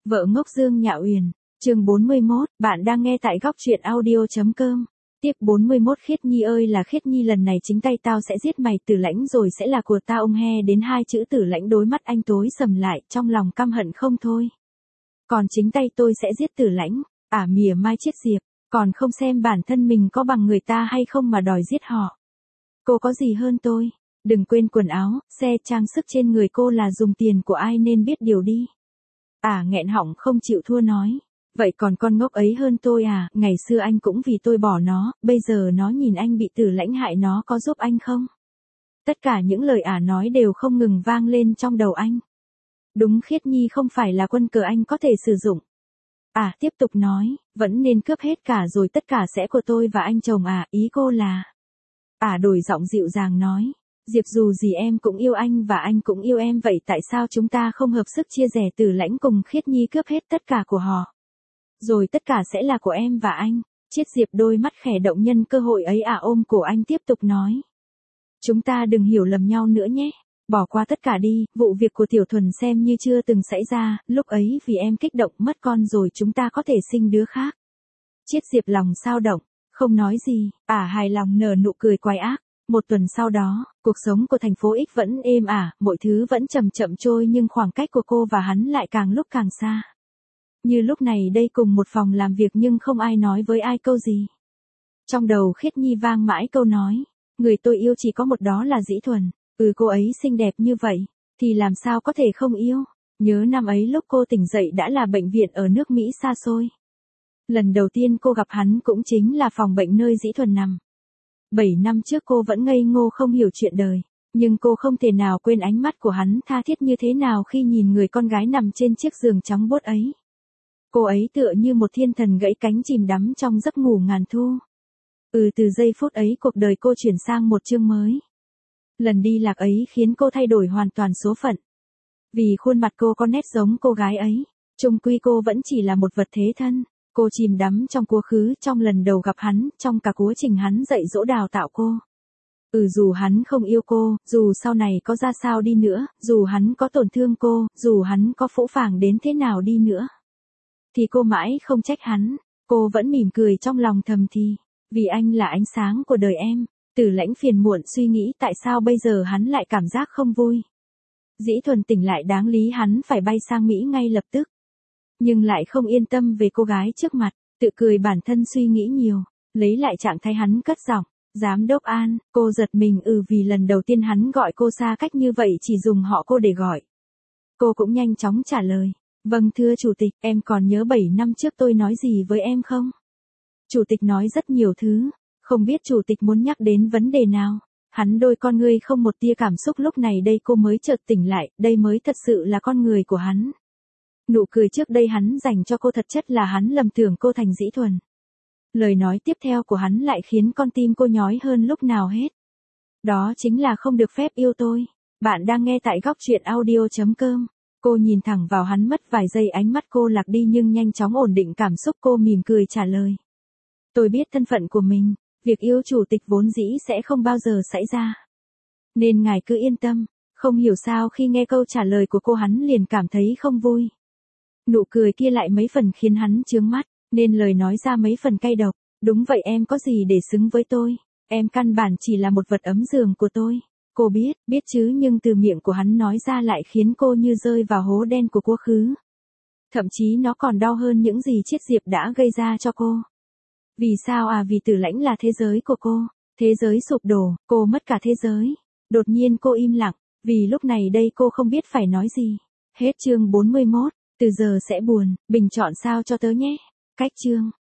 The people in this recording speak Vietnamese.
Vợ ngốc Dương Nhạ Uyển, chương 41, bạn đang nghe tại góc truyện audio.com. Tiếp 41 Khiết Nhi ơi là Khiết Nhi, lần này chính tay tao sẽ giết mày, Tử Lãnh rồi sẽ là của tao. Ông he đến hai chữ Tử Lãnh, đôi mắt anh tối sầm lại, trong lòng căm hận không thôi. Còn chính tay tôi sẽ giết Tử Lãnh, mỉa mai Chiết Diệp, còn không xem bản thân mình có bằng người ta hay không mà đòi giết họ. Cô có gì hơn tôi? Đừng quên quần áo, xe, trang sức trên người cô là dùng tiền của ai nên biết điều đi. Nghẹn họng không chịu thua nói. Vậy còn con ngốc ấy hơn tôi à? Ngày xưa anh cũng vì tôi bỏ nó, bây giờ nó nhìn anh bị Tử Lãnh hại, nó có giúp anh không? Tất cả những lời nói đều không ngừng vang lên trong đầu anh. Đúng, Khiết Nhi không phải là quân cờ anh có thể sử dụng. Tiếp tục nói, vẫn nên cướp hết cả rồi tất cả sẽ của tôi và anh chồng ý cô là. Đổi giọng dịu dàng nói. Diệp, dù gì em cũng yêu anh và anh cũng yêu em, vậy tại sao chúng ta không hợp sức chia rẽ? Tử Lãnh cùng Khiết Nhi cướp hết tất cả của họ. Rồi tất cả sẽ là của em và anh. Chiết Diệp đôi mắt khẽ động, nhân cơ hội ấy ôm cổ anh tiếp tục nói. Chúng ta đừng hiểu lầm nhau nữa nhé. Bỏ qua tất cả đi, vụ việc của Tiểu Thuần xem như chưa từng xảy ra, lúc ấy vì em kích động mất con rồi chúng ta có thể sinh đứa khác. Chiết Diệp lòng xao động, không nói gì, hài lòng nở nụ cười quái ác. Một tuần sau đó, cuộc sống của thành phố X vẫn êm mọi thứ vẫn chậm chậm trôi, nhưng khoảng cách của cô và hắn lại càng lúc càng xa. Như lúc này đây cùng một phòng làm việc nhưng không ai nói với ai câu gì. Trong đầu Khiết Nhi vang mãi câu nói, người tôi yêu chỉ có một, đó là Dĩ Thuần. Cô ấy xinh đẹp như vậy, thì làm sao có thể không yêu. Nhớ năm ấy lúc cô tỉnh dậy đã là bệnh viện ở nước Mỹ xa xôi. Lần đầu tiên cô gặp hắn cũng chính là phòng bệnh nơi Dĩ Thuần nằm. 7 năm trước cô vẫn ngây ngô không hiểu chuyện đời, nhưng cô không thể nào quên ánh mắt của hắn tha thiết như thế nào khi nhìn người con gái nằm trên chiếc giường trắng buốt ấy. Cô ấy tựa như một thiên thần gãy cánh chìm đắm trong giấc ngủ ngàn thu. Từ giây phút ấy cuộc đời cô chuyển sang một chương mới. Lần đi lạc ấy khiến cô thay đổi hoàn toàn số phận. Vì khuôn mặt cô có nét giống cô gái ấy, chung quy cô vẫn chỉ là một vật thế thân. Cô chìm đắm trong quá khứ, trong lần đầu gặp hắn, trong cả quá trình hắn dạy dỗ đào tạo cô. Dù hắn không yêu cô, dù sau này có ra sao đi nữa, dù hắn có tổn thương cô, dù hắn có phũ phàng đến thế nào đi nữa, thì cô mãi không trách hắn. Cô vẫn mỉm cười trong lòng thầm thì, vì anh là ánh sáng của đời em. Tử Lãnh phiền muộn suy nghĩ tại sao bây giờ hắn lại cảm giác không vui. Dĩ Thuần tỉnh lại, đáng lý hắn phải bay sang Mỹ ngay lập tức. Nhưng lại không yên tâm về cô gái trước mặt, tự cười bản thân suy nghĩ nhiều, lấy lại trạng thái hắn cất giọng, Giám đốc An. Cô giật mình vì lần đầu tiên hắn gọi cô xa cách như vậy, chỉ dùng họ cô để gọi. Cô cũng nhanh chóng trả lời, vâng thưa chủ tịch, em còn nhớ 7 năm trước tôi nói gì với em không? Chủ tịch nói rất nhiều thứ, không biết chủ tịch muốn nhắc đến vấn đề nào. Hắn đôi con ngươi không một tia cảm xúc, lúc này đây cô mới chợt tỉnh lại, đây mới thật sự là con người của hắn. Nụ cười trước đây hắn dành cho cô thật chất là hắn lầm tưởng cô thành Dĩ Thuần. Lời nói tiếp theo của hắn lại khiến con tim cô nhói hơn lúc nào hết. Đó chính là không được phép yêu tôi. Bạn đang nghe tại góc truyện audio.com. Cô nhìn thẳng vào hắn mất vài giây, ánh mắt cô lạc đi nhưng nhanh chóng ổn định cảm xúc, cô mỉm cười trả lời. Tôi biết thân phận của mình, việc yêu chủ tịch vốn dĩ sẽ không bao giờ xảy ra. Nên ngài cứ yên tâm. Không hiểu sao khi nghe câu trả lời của cô hắn liền cảm thấy không vui. Nụ cười kia lại mấy phần khiến hắn chướng mắt, nên lời nói ra mấy phần cay độc. Đúng vậy, em có gì để xứng với tôi? Em căn bản chỉ là một vật ấm giường của tôi. Cô biết chứ, nhưng từ miệng của hắn nói ra lại khiến cô như rơi vào hố đen của quá khứ. Thậm chí nó còn đau hơn những gì Chiết Diệp đã gây ra cho cô. Vì sao? Vì Tử Lãnh là thế giới của cô. Thế giới sụp đổ, cô mất cả thế giới. Đột nhiên cô im lặng, vì lúc này đây cô không biết phải nói gì. Hết chương 41. Từ giờ sẽ buồn, bình chọn sao cho tớ nhé. Cách chương.